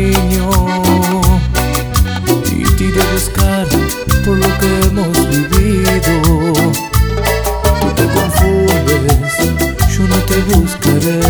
cariño y te iré a buscar por lo que hemos vivido. Tú te confundes, yo no te buscaré.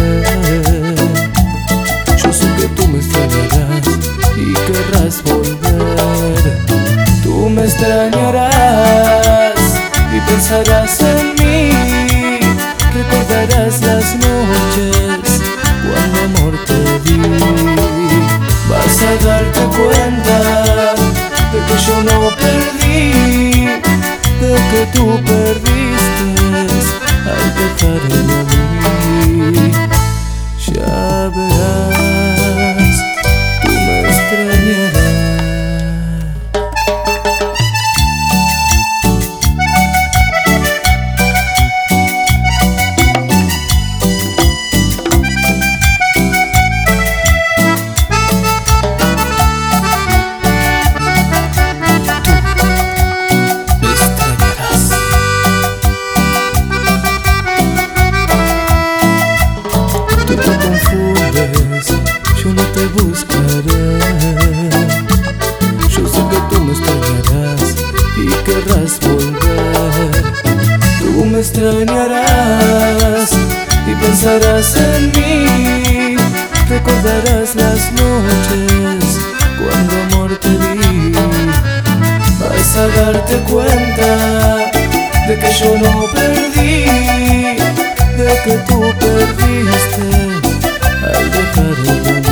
Yo sé que tú me extrañarás y querrás volver. Tú me extrañarás y pensarás en mí. Recordarás las noches cuando amor te di. Vas a darte cuenta de que yo no perdí, de que tú perdiste al dejarme a mí. Ya verás, tú me extrañarás. Yo no te buscaré. Yo sé que tú me extrañarás y querrás volver. Tú me extrañarás y pensarás en mí. Recordarás las noches cuando amor te di. Vas a darte cuenta de que yo no perdí, de que tú perdiste al dejarme.